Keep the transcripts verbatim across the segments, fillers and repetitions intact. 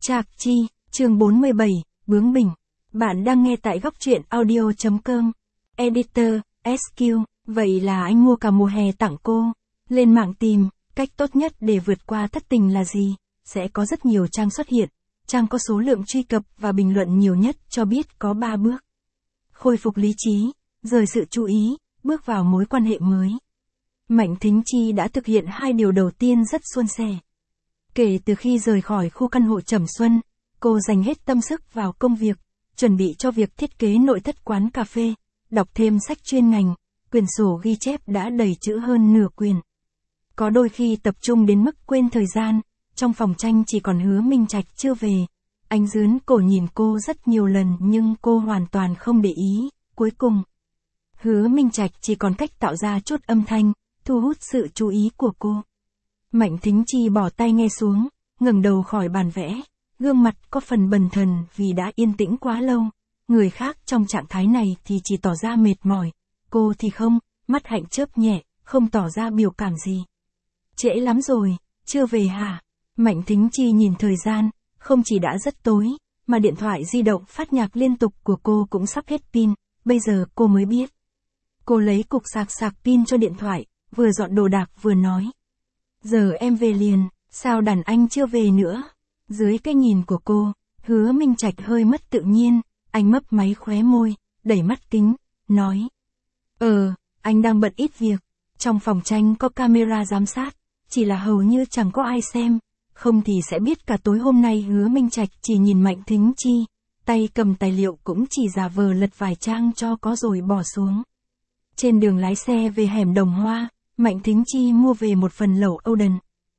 Trạc Chi, chương bốn mươi bảy, bướng bỉnh. Bạn đang nghe tại góc truyện audio chấm com. Editor, ét quy, vậy là anh mua cả mùa hè tặng cô. Lên mạng tìm, cách tốt nhất để vượt qua thất tình là gì? Sẽ có rất nhiều trang xuất hiện. Trang có số lượng truy cập và bình luận nhiều nhất cho biết có ba bước. Khôi phục lý trí, rời sự chú ý, bước vào mối quan hệ mới. Mạnh Thính Chi đã thực hiện hai điều đầu tiên rất suôn sẻ. Kể từ khi rời khỏi khu căn hộ Trầm Xuân, cô dành hết tâm sức vào công việc, chuẩn bị cho việc thiết kế nội thất quán cà phê, đọc thêm sách chuyên ngành, quyển sổ ghi chép đã đầy chữ hơn nửa quyển. Có đôi khi tập trung đến mức quên thời gian, trong phòng tranh chỉ còn Hứa Minh Trạch chưa về. Anh dướn cổ nhìn cô rất nhiều lần nhưng cô hoàn toàn không để ý, cuối cùng. Hứa Minh Trạch chỉ còn cách tạo ra chút âm thanh, thu hút sự chú ý của cô. Mạnh Thính Chi bỏ tay nghe xuống, ngẩng đầu khỏi bàn vẽ, gương mặt có phần bần thần vì đã yên tĩnh quá lâu. Người khác trong trạng thái này thì chỉ tỏ ra mệt mỏi, cô thì không, mắt hạnh chớp nhẹ, không tỏ ra biểu cảm gì. Trễ lắm rồi, chưa về hả? Mạnh Thính Chi nhìn thời gian, không chỉ đã rất tối, mà điện thoại di động phát nhạc liên tục của cô cũng sắp hết pin, bây giờ cô mới biết. Cô lấy cục sạc sạc pin cho điện thoại, vừa dọn đồ đạc vừa nói. Giờ em về liền, sao đàn anh chưa về nữa? Dưới cái nhìn của cô, Hứa Minh Trạch hơi mất tự nhiên, anh mấp máy khóe môi, đẩy mắt kính, nói. Ờ, anh đang bận ít việc, trong phòng tranh có camera giám sát, chỉ là hầu như chẳng có ai xem, không thì sẽ biết cả tối hôm nay. Hứa Minh Trạch chỉ nhìn Mạnh Thính Chi, tay cầm tài liệu cũng chỉ giả vờ lật vài trang cho có rồi bỏ xuống. Trên đường lái xe về hẻm Đồng Hoa, Mạnh Thính Chi mua về một phần lẩu Oden.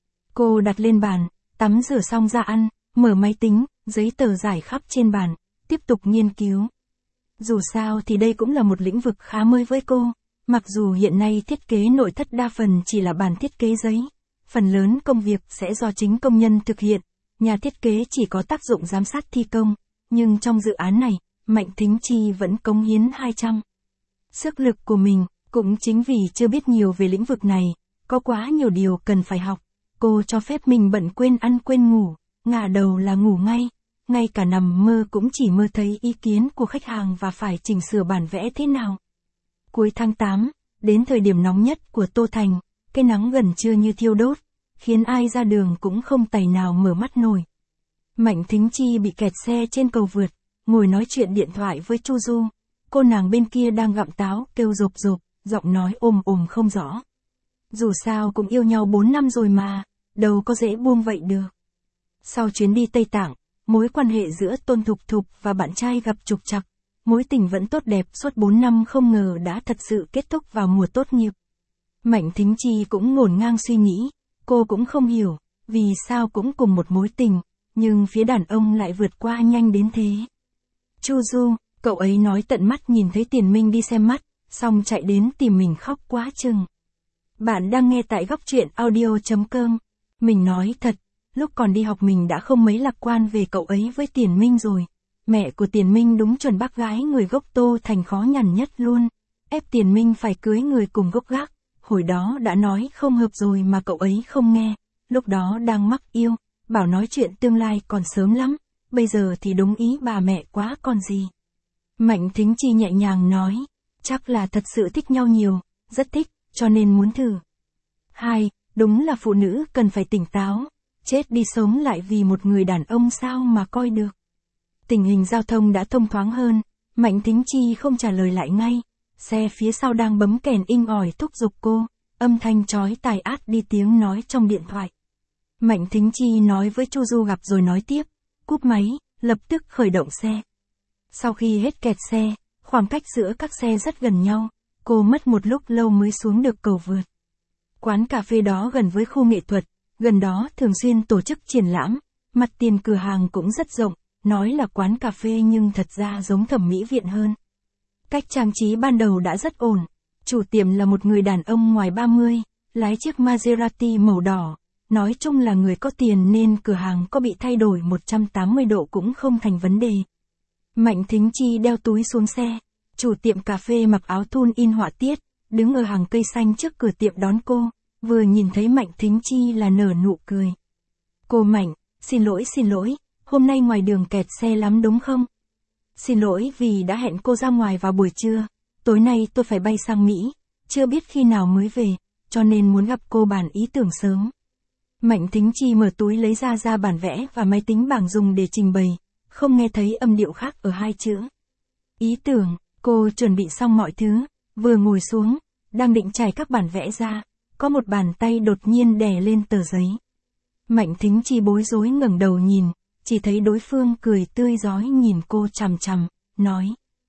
Cô đặt lên bàn, tắm rửa xong ra ăn, mở máy tính, giấy tờ rải khắp trên bàn, tiếp tục nghiên cứu. Dù sao thì đây cũng là một lĩnh vực khá mới với cô, mặc dù hiện nay thiết kế nội thất đa phần chỉ là bản thiết kế giấy, phần lớn công việc sẽ do chính công nhân thực hiện, nhà thiết kế chỉ có tác dụng giám sát thi công, nhưng trong dự án này, Mạnh Thính Chi vẫn cống hiến hai trăm sức lực của mình. Cũng chính vì chưa biết nhiều về lĩnh vực này, có quá nhiều điều cần phải học, cô cho phép mình bận quên ăn quên ngủ, ngả đầu là ngủ ngay, ngay cả nằm mơ cũng chỉ mơ thấy ý kiến của khách hàng và phải chỉnh sửa bản vẽ thế nào. Cuối tháng tám, đến thời điểm nóng nhất của Tô Thành, cái nắng gần trưa như thiêu đốt, khiến ai ra đường cũng không tài nào mở mắt nổi. Mạnh Thính Chi bị kẹt xe trên cầu vượt, ngồi nói chuyện điện thoại với Chu Du, cô nàng bên kia đang gặm táo kêu rộp rộp, giọng nói ồm ồm không rõ. Dù sao cũng yêu nhau bốn năm rồi mà, đâu có dễ buông vậy được. Sau chuyến đi Tây Tạng, mối quan hệ giữa Tôn Thục Thục và bạn trai gặp trục trặc, mối tình vẫn tốt đẹp suốt bốn năm không ngờ đã thật sự kết thúc vào mùa tốt nghiệp. Mạnh Thính Chi cũng ngổn ngang suy nghĩ, cô cũng không hiểu, vì sao cũng cùng một mối tình, nhưng phía đàn ông lại vượt qua nhanh đến thế. Chu Du, cậu ấy nói tận mắt nhìn thấy Tiền Minh đi xem mắt, xong chạy đến tìm mình khóc quá chừng. Bạn đang nghe tại góc truyện audio chấm com. Mình nói thật, lúc còn đi học mình đã không mấy lạc quan về cậu ấy với Tiền Minh rồi. Mẹ của Tiền Minh đúng chuẩn bác gái người gốc Tô Thành khó nhằn nhất luôn. Ép Tiền Minh phải cưới người cùng gốc gác. Hồi đó đã nói không hợp rồi mà cậu ấy không nghe. Lúc đó đang mắc yêu, bảo nói chuyện tương lai còn sớm lắm. Bây giờ thì đúng ý bà mẹ quá còn gì. Mạnh Thính Chi nhẹ nhàng nói. Chắc là thật sự thích nhau nhiều, rất thích, cho nên muốn thử. Hai, đúng là phụ nữ cần phải tỉnh táo, chết đi sống lại vì một người đàn ông sao mà coi được. Tình hình giao thông đã thông thoáng hơn, Mạnh Thính Chi không trả lời lại ngay, xe phía sau đang bấm kèn inh ỏi thúc giục cô, âm thanh chói tai át đi tiếng nói trong điện thoại. Mạnh Thính Chi nói với Chu Du gặp rồi nói tiếp, cúp máy, lập tức khởi động xe. Sau khi hết kẹt xe, khoảng cách giữa các xe rất gần nhau, cô mất một lúc lâu mới xuống được cầu vượt. Quán cà phê đó gần với khu nghệ thuật, gần đó thường xuyên tổ chức triển lãm, mặt tiền cửa hàng cũng rất rộng, nói là quán cà phê nhưng thật ra giống thẩm mỹ viện hơn. Cách trang trí ban đầu đã rất ổn, chủ tiệm là một người đàn ông ngoài ba mươi, lái chiếc Maserati màu đỏ, nói chung là người có tiền nên cửa hàng có bị thay đổi một trăm tám mươi độ cũng không thành vấn đề. Mạnh Thính Chi đeo túi xuống xe, chủ tiệm cà phê mặc áo thun in họa tiết, đứng ở hàng cây xanh trước cửa tiệm đón cô, vừa nhìn thấy Mạnh Thính Chi là nở nụ cười. Cô Mạnh, xin lỗi xin lỗi, hôm nay ngoài đường kẹt xe lắm đúng không? Xin lỗi vì đã hẹn cô ra ngoài vào buổi trưa, tối nay tôi phải bay sang Mỹ, chưa biết khi nào mới về, cho nên muốn gặp cô bàn ý tưởng sớm. Mạnh Thính Chi mở túi lấy ra ra bản vẽ và máy tính bảng dùng để trình bày, không nghe thấy âm điệu khác ở hai chữ. Ý tưởng, cô chuẩn bị xong mọi thứ, vừa ngồi xuống, đang định trải các bản vẽ ra, có một bàn tay đột nhiên đè lên tờ giấy. Mạnh Thính Chi bối rối ngẩng đầu nhìn, chỉ thấy đối phương cười tươi rói nhìn cô chằm chằm, nói.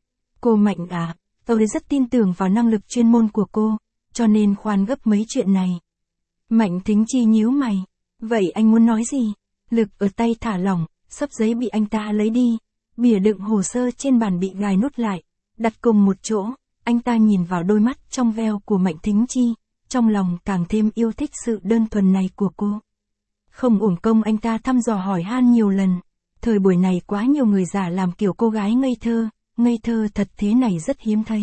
Cô Mạnh à, tôi rất tin tưởng vào năng lực chuyên môn của cô, cho nên khoan gấp mấy chuyện này. Mạnh Thính Chi nhíu mày, vậy anh muốn nói gì? Lực ở tay thả lỏng, xấp giấy bị anh ta lấy đi, bìa đựng hồ sơ trên bàn bị gài nút lại, đặt cùng một chỗ, anh ta nhìn vào đôi mắt trong veo của Mạnh Thính Chi, trong lòng càng thêm yêu thích sự đơn thuần này của cô. Không uổng công anh ta thăm dò hỏi han nhiều lần, thời buổi này quá nhiều người giả làm kiểu cô gái ngây thơ, ngây thơ thật thế này rất hiếm thấy.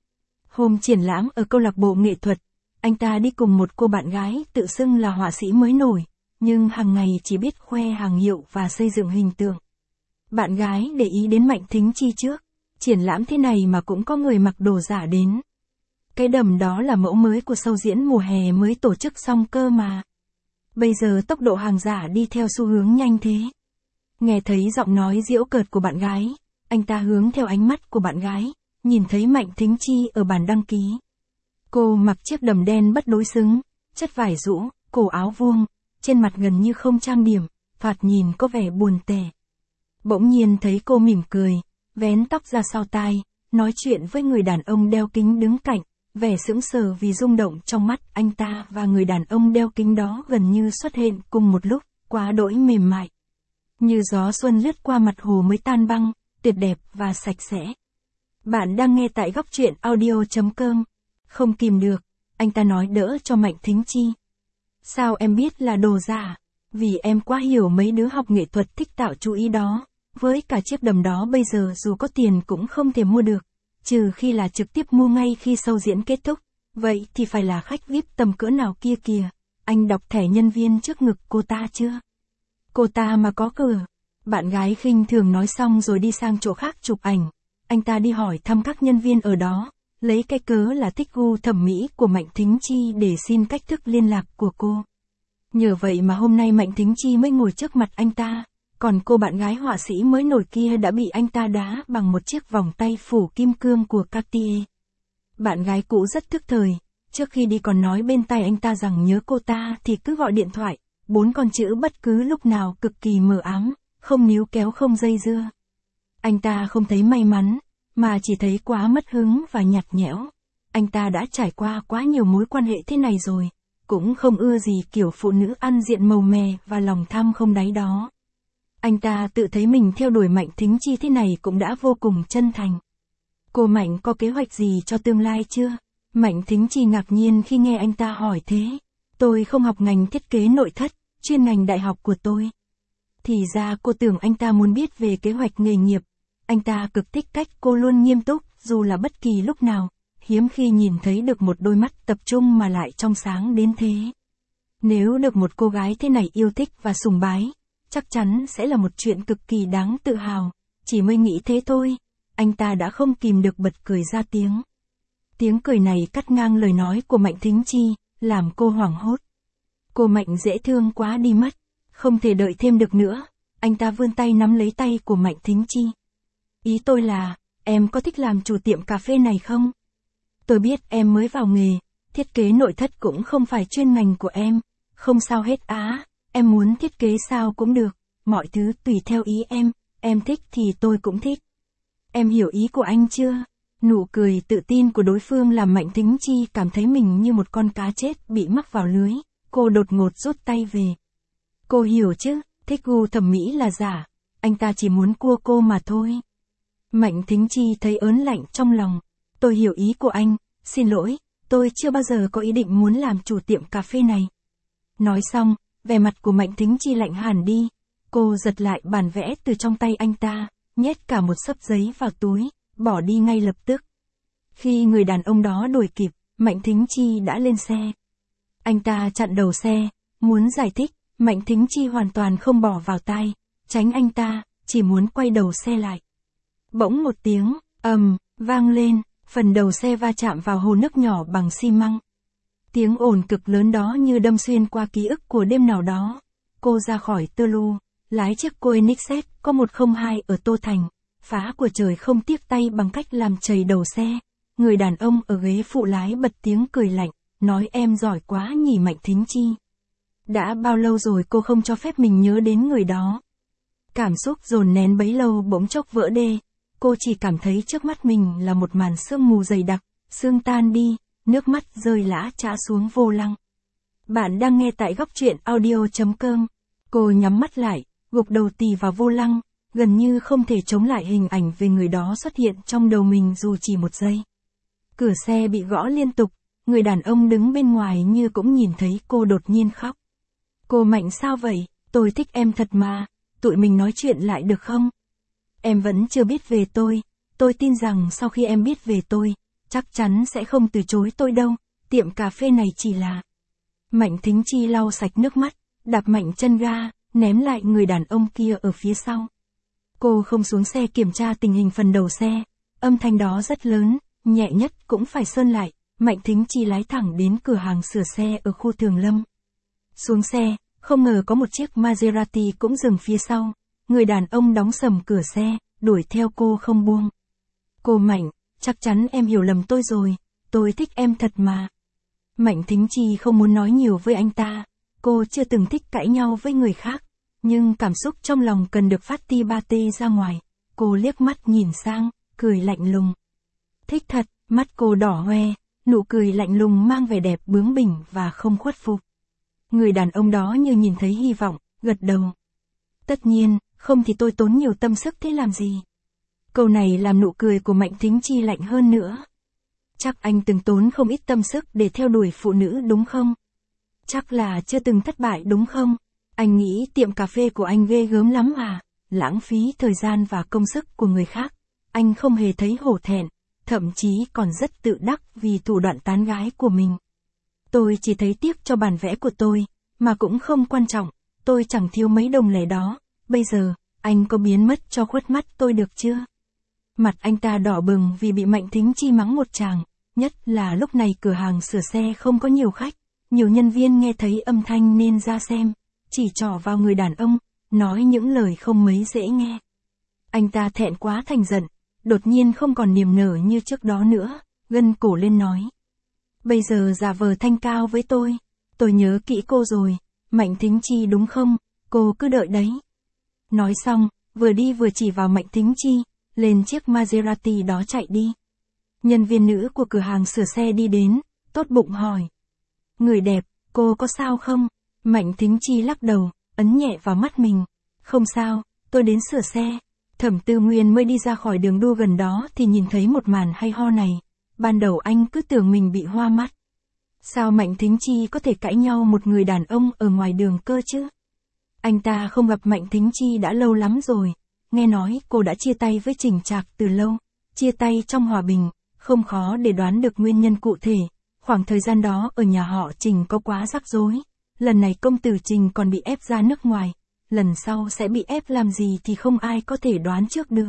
Hôm triển lãm ở câu lạc bộ nghệ thuật, anh ta đi cùng một cô bạn gái tự xưng là họa sĩ mới nổi, nhưng hàng ngày chỉ biết khoe hàng hiệu và xây dựng hình tượng. Bạn gái để ý đến Mạnh Thính Chi trước, triển lãm thế này mà cũng có người mặc đồ giả đến. Cái đầm đó là mẫu mới của show diễn mùa hè mới tổ chức xong cơ mà. Bây giờ tốc độ hàng giả đi theo xu hướng nhanh thế. Nghe thấy giọng nói giễu cợt của bạn gái, anh ta hướng theo ánh mắt của bạn gái, nhìn thấy Mạnh Thính Chi ở bàn đăng ký. Cô mặc chiếc đầm đen bất đối xứng, chất vải rũ, cổ áo vuông, trên mặt gần như không trang điểm, thoạt nhìn có vẻ buồn tẻ. Bỗng nhiên thấy cô mỉm cười, vén tóc ra sau tai, nói chuyện với người đàn ông đeo kính đứng cạnh, vẻ sững sờ vì rung động trong mắt anh ta và người đàn ông đeo kính đó gần như xuất hiện cùng một lúc, quá đỗi mềm mại. Như gió xuân lướt qua mặt hồ mới tan băng, tuyệt đẹp và sạch sẽ. Bạn đang nghe tại góc truyện audio chấm com. Không kìm được, anh ta nói đỡ cho Mạnh Thính Chi. Sao em biết là đồ giả? Vì em quá hiểu mấy đứa học nghệ thuật thích tạo chú ý đó. Với cả chiếc đầm đó bây giờ dù có tiền cũng không thể mua được. Trừ khi là trực tiếp mua ngay khi show diễn kết thúc. Vậy thì phải là khách vi ai pi tầm cỡ nào kia kìa. Anh đọc thẻ nhân viên trước ngực cô ta chưa? Cô ta mà có cửa. Bạn gái khinh thường nói xong rồi đi sang chỗ khác chụp ảnh. Anh ta đi hỏi thăm các nhân viên ở đó, lấy cái cớ là thích gu thẩm mỹ của Mạnh Thính Chi để xin cách thức liên lạc của cô. Nhờ vậy mà hôm nay Mạnh Thính Chi mới ngồi trước mặt anh ta, còn cô bạn gái họa sĩ mới nổi kia đã bị anh ta đá bằng một chiếc vòng tay phủ kim cương của Cartier. Bạn gái cũ rất thức thời, trước khi đi còn nói bên tai anh ta rằng nhớ cô ta thì cứ gọi điện thoại, bốn con chữ bất cứ lúc nào cực kỳ mờ ám, không níu kéo không dây dưa. Anh ta không thấy may mắn, mà chỉ thấy quá mất hứng và nhạt nhẽo. Anh ta đã trải qua quá nhiều mối quan hệ thế này rồi, cũng không ưa gì kiểu phụ nữ ăn diện màu mè và lòng tham không đáy đó. Anh ta tự thấy mình theo đuổi Mạnh Thính Chi thế này cũng đã vô cùng chân thành. Cô Mạnh có kế hoạch gì cho tương lai chưa? Mạnh Thính Chi ngạc nhiên khi nghe anh ta hỏi thế. Tôi không học ngành thiết kế nội thất, chuyên ngành đại học của tôi. Thì ra cô tưởng anh ta muốn biết về kế hoạch nghề nghiệp. Anh ta cực thích cách cô luôn nghiêm túc, dù là bất kỳ lúc nào, hiếm khi nhìn thấy được một đôi mắt tập trung mà lại trong sáng đến thế. Nếu được một cô gái thế này yêu thích và sùng bái, chắc chắn sẽ là một chuyện cực kỳ đáng tự hào, chỉ mới nghĩ thế thôi, anh ta đã không kìm được bật cười ra tiếng. Tiếng cười này cắt ngang lời nói của Mạnh Thính Chi, làm cô hoảng hốt. Cô Mạnh dễ thương quá đi mất, không thể đợi thêm được nữa, anh ta vươn tay nắm lấy tay của Mạnh Thính Chi. Ý tôi là, em có thích làm chủ tiệm cà phê này không? Tôi biết em mới vào nghề, thiết kế nội thất cũng không phải chuyên ngành của em, không sao hết á, em muốn thiết kế sao cũng được, mọi thứ tùy theo ý em, em thích thì tôi cũng thích. Em hiểu ý của anh chưa? Nụ cười tự tin của đối phương làm Mạnh Thính Chi cảm thấy mình như một con cá chết bị mắc vào lưới, cô đột ngột rút tay về. Cô hiểu chứ, thích gu thẩm mỹ là giả, anh ta chỉ muốn cua cô mà thôi. Mạnh Thính Chi thấy ớn lạnh trong lòng. Tôi hiểu ý của anh, xin lỗi, tôi chưa bao giờ có ý định muốn làm chủ tiệm cà phê này. Nói xong, vẻ mặt của Mạnh Thính Chi lạnh hẳn đi. Cô giật lại bản vẽ từ trong tay anh ta, nhét cả một xấp giấy vào túi, bỏ đi ngay lập tức. Khi người đàn ông đó đuổi kịp, Mạnh Thính Chi đã lên xe. Anh ta chặn đầu xe, muốn giải thích, Mạnh Thính Chi hoàn toàn không bỏ vào tai, tránh anh ta, chỉ muốn quay đầu xe lại. Bỗng một tiếng, ầm, vang lên, phần đầu xe va chạm vào hồ nước nhỏ bằng xi măng. Tiếng ồn cực lớn đó như đâm xuyên qua ký ức của đêm nào đó. Cô ra khỏi tơ lu, lái chiếc Koenigsegg có một không hai ở Tô Thành, phá của trời không tiếc tay bằng cách làm chày đầu xe. Người đàn ông ở ghế phụ lái bật tiếng cười lạnh, nói em giỏi quá nhỉ Mạnh Thính Chi. Đã bao lâu rồi cô không cho phép mình nhớ đến người đó. Cảm xúc dồn nén bấy lâu bỗng chốc vỡ đê, cô chỉ cảm thấy trước mắt mình là một màn sương mù dày đặc, sương tan đi, nước mắt rơi lã chã xuống vô lăng. Bạn đang nghe tại góc truyện audio chấm com. Cô nhắm mắt lại, gục đầu tì vào vô lăng, gần như không thể chống lại hình ảnh về người đó xuất hiện trong đầu mình dù chỉ một giây. Cửa xe bị gõ liên tục, người đàn ông đứng bên ngoài như cũng nhìn thấy cô đột nhiên khóc. Cô Mạnh sao vậy, tôi thích em thật mà, tụi mình nói chuyện lại được không? Em vẫn chưa biết về tôi, tôi tin rằng sau khi em biết về tôi, chắc chắn sẽ không từ chối tôi đâu, tiệm cà phê này chỉ là... Mạnh Thính Chi lau sạch nước mắt, đạp mạnh chân ga, ném lại người đàn ông kia ở phía sau. Cô không xuống xe kiểm tra tình hình phần đầu xe, âm thanh đó rất lớn, nhẹ nhất cũng phải sơn lại. Mạnh Thính Chi lái thẳng đến cửa hàng sửa xe ở khu Thường Lâm. Xuống xe, không ngờ có một chiếc Maserati cũng dừng phía sau. Người đàn ông đóng sầm cửa xe, đuổi theo cô không buông. Cô Mạnh, chắc chắn em hiểu lầm tôi rồi, tôi thích em thật mà. Mạnh Thính Chi không muốn nói nhiều với anh ta, cô chưa từng thích cãi nhau với người khác, nhưng cảm xúc trong lòng cần được phát ti ba tê ra ngoài. Cô liếc mắt nhìn sang, cười lạnh lùng. Thích thật, mắt cô đỏ hoe, nụ cười lạnh lùng mang vẻ đẹp bướng bỉnh và không khuất phục. Người đàn ông đó như nhìn thấy hy vọng, gật đầu. Tất nhiên, không thì tôi tốn nhiều tâm sức thế làm gì. Câu này làm nụ cười của Mạnh Thính Chi lạnh hơn nữa. Chắc anh từng tốn không ít tâm sức để theo đuổi phụ nữ đúng không? Chắc là chưa từng thất bại đúng không? Anh nghĩ tiệm cà phê của anh ghê gớm lắm à? Lãng phí thời gian và công sức của người khác. Anh không hề thấy hổ thẹn, thậm chí còn rất tự đắc vì thủ đoạn tán gái của mình. Tôi chỉ thấy tiếc cho bản vẽ của tôi, mà cũng không quan trọng, tôi chẳng thiếu mấy đồng lẻ đó. Bây giờ, anh có biến mất cho khuất mắt tôi được chưa? Mặt anh ta đỏ bừng vì bị Mạnh Thính Chi mắng một tràng, nhất là lúc này cửa hàng sửa xe không có nhiều khách, nhiều nhân viên nghe thấy âm thanh nên ra xem, chỉ trỏ vào người đàn ông, nói những lời không mấy dễ nghe. Anh ta thẹn quá thành giận, đột nhiên không còn niềm nở như trước đó nữa, gân cổ lên nói. Bây giờ giả vờ thanh cao với tôi, tôi nhớ kỹ cô rồi, Mạnh Thính Chi đúng không, cô cứ đợi đấy. Nói xong, vừa đi vừa chỉ vào Mạnh Thính Chi, lên chiếc Maserati đó chạy đi. Nhân viên nữ của cửa hàng sửa xe đi đến, tốt bụng hỏi. Người đẹp, cô có sao không? Mạnh Thính Chi lắc đầu, ấn nhẹ vào mắt mình. Không sao, tôi đến sửa xe. Thẩm Tư Nguyên mới đi ra khỏi đường đua gần đó thì nhìn thấy một màn hay ho này. Ban đầu anh cứ tưởng mình bị hoa mắt. Sao Mạnh Thính Chi có thể cãi nhau một người đàn ông ở ngoài đường cơ chứ? Anh ta không gặp Mạnh Thính Chi đã lâu lắm rồi. Nghe nói cô đã chia tay với Trình Trạc từ lâu. Chia tay trong hòa bình, không khó để đoán được nguyên nhân cụ thể. Khoảng thời gian đó ở nhà họ Trình có quá rắc rối. Lần này công tử Trình còn bị ép ra nước ngoài. Lần sau sẽ bị ép làm gì thì không ai có thể đoán trước được.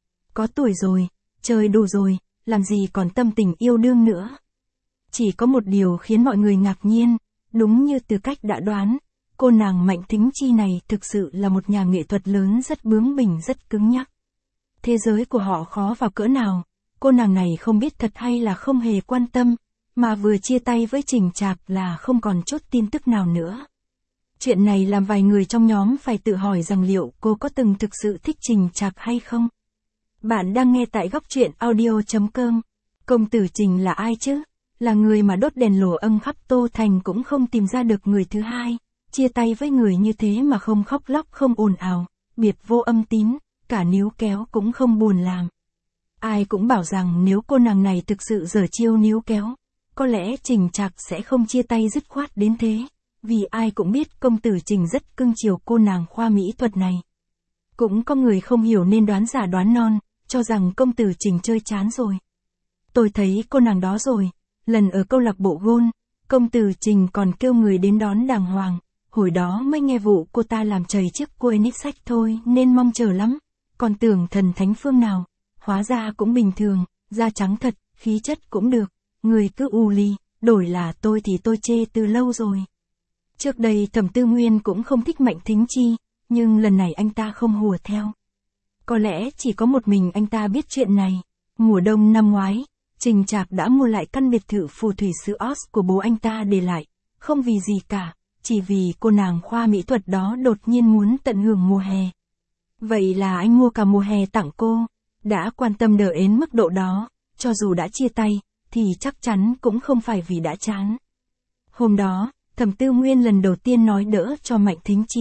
Có tuổi rồi, chơi đủ rồi, làm gì còn tâm tình yêu đương nữa. Chỉ có một điều khiến mọi người ngạc nhiên, đúng như từ cách đã đoán, cô nàng Mạnh Thính Chi này thực sự là một nhà nghệ thuật lớn rất bướng bỉnh rất cứng nhắc. Thế giới của họ khó vào cỡ nào, cô nàng này không biết thật hay là không hề quan tâm, mà vừa chia tay với Trình Trạc là không còn chút tin tức nào nữa. Chuyện này làm vài người trong nhóm phải tự hỏi rằng liệu cô có từng thực sự thích Trình Trạc hay không? Bạn đang nghe tại góc truyện audio chấm com. Công tử Trình là ai chứ? Là người mà đốt đèn lồ âm khắp Tô Thành cũng không tìm ra được người thứ hai. Chia tay với người như thế mà không khóc lóc không ồn ào, biệt vô âm tín, cả níu kéo cũng không buồn làm. Ai cũng bảo rằng nếu cô nàng này thực sự giở chiêu níu kéo, có lẽ Trình Trạc sẽ không chia tay dứt khoát đến thế. Vì ai cũng biết công tử Trình rất cưng chiều cô nàng khoa mỹ thuật này. Cũng có người không hiểu nên đoán giả đoán non, cho rằng công tử Trình chơi chán rồi. Tôi thấy cô nàng đó rồi, lần ở câu lạc bộ gôn, công tử Trình còn kêu người đến đón đàng hoàng, Hồi đó mới nghe vụ cô ta làm chầy chiếc Koenig sách thôi nên mong chờ lắm. Còn tưởng thần thánh phương nào. Hóa ra cũng bình thường, da trắng thật, khí chất cũng được. Người cứ u ly, đổi là tôi thì tôi chê từ lâu rồi. Trước đây Thẩm Tư Nguyên cũng không thích Mạnh Thính Chi, nhưng lần này anh ta không hùa theo. Có lẽ chỉ có một mình anh ta biết chuyện này. Mùa đông năm ngoái, Trình Trạc đã mua lại căn biệt thự phù thủy xứ Oz của bố anh ta để lại. Không vì gì cả, chỉ vì cô nàng khoa mỹ thuật đó đột nhiên muốn tận hưởng mùa hè. Vậy là anh mua cả mùa hè tặng cô. Đã quan tâm đờ đến mức độ đó, cho dù đã chia tay, thì chắc chắn cũng không phải vì đã chán. Hôm đó, Thẩm Tư Nguyên lần đầu tiên nói đỡ cho Mạnh Thính Chi.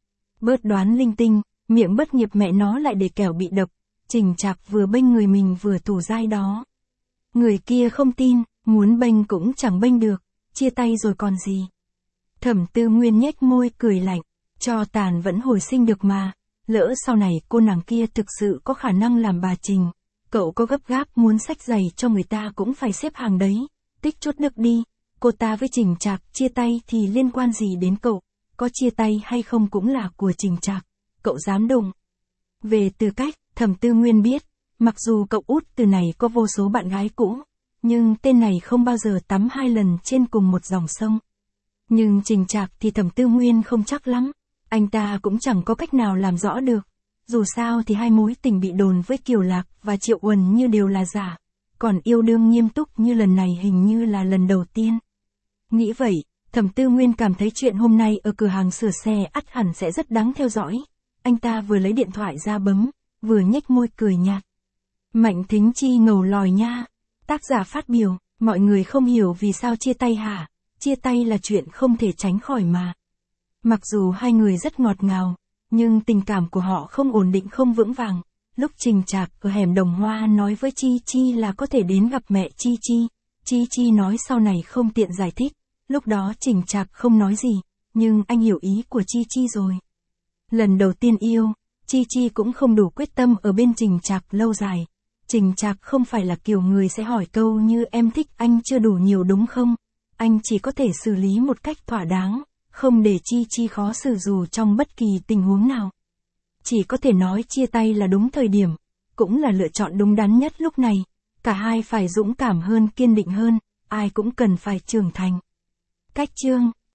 Bớt đoán linh tinh, miệng bất nghiệp mẹ nó lại để kẻo bị độc. Trình Trạc vừa bênh người mình vừa thủ dai đó. Người kia không tin, muốn bênh cũng chẳng bênh được, chia tay rồi còn gì. Thẩm Tư Nguyên nhếch môi cười lạnh, cho tàn vẫn hồi sinh được mà. Lỡ sau này cô nàng kia thực sự có khả năng làm bà Trình, cậu có gấp gáp muốn xách giày cho người ta cũng phải xếp hàng đấy, tích chút nước đi. Cô ta với Trình Trạc chia tay thì liên quan gì đến cậu, có chia tay hay không cũng là của Trình Trạc, cậu dám đụng. Về tư cách, Thẩm Tư Nguyên biết, mặc dù cậu út từ này có vô số bạn gái cũ, nhưng tên này không bao giờ tắm hai lần trên cùng một dòng sông. Nhưng Trình Trạc thì Thẩm Tư Nguyên không chắc lắm, anh ta cũng chẳng có cách nào làm rõ được. Dù sao thì hai mối tình bị đồn với Kiều Lạc và Triệu Uẩn như đều là giả, còn yêu đương nghiêm túc như lần này hình như là lần đầu tiên. Nghĩ vậy, Thẩm Tư Nguyên cảm thấy chuyện hôm nay ở cửa hàng sửa xe ắt hẳn sẽ rất đáng theo dõi. Anh ta vừa lấy điện thoại ra bấm, vừa nhếch môi cười nhạt. Mạnh Thính Chi ngầu lòi nha. Tác giả phát biểu, mọi người không hiểu vì sao chia tay hả? Chia tay là chuyện không thể tránh khỏi mà. Mặc dù hai người rất ngọt ngào, nhưng tình cảm của họ không ổn định không vững vàng. Lúc Trình Trạc ở hẻm Đồng Hoa nói với Chi Chi là có thể đến gặp mẹ Chi Chi, Chi Chi nói sau này không tiện giải thích. Lúc đó Trình Trạc không nói gì, nhưng anh hiểu ý của Chi Chi rồi. Lần đầu tiên yêu, Chi Chi cũng không đủ quyết tâm ở bên Trình Trạc lâu dài. Trình Trạc không phải là kiểu người sẽ hỏi câu như em thích anh chưa đủ nhiều đúng không? Anh chỉ có thể xử lý một cách thỏa đáng, không để Chi Chi khó xử dù trong bất kỳ tình huống nào. Chỉ có thể nói chia tay là đúng thời điểm, cũng là lựa chọn đúng đắn nhất lúc này. Cả hai phải dũng cảm hơn, kiên định hơn, ai cũng cần phải trưởng thành. Cách chương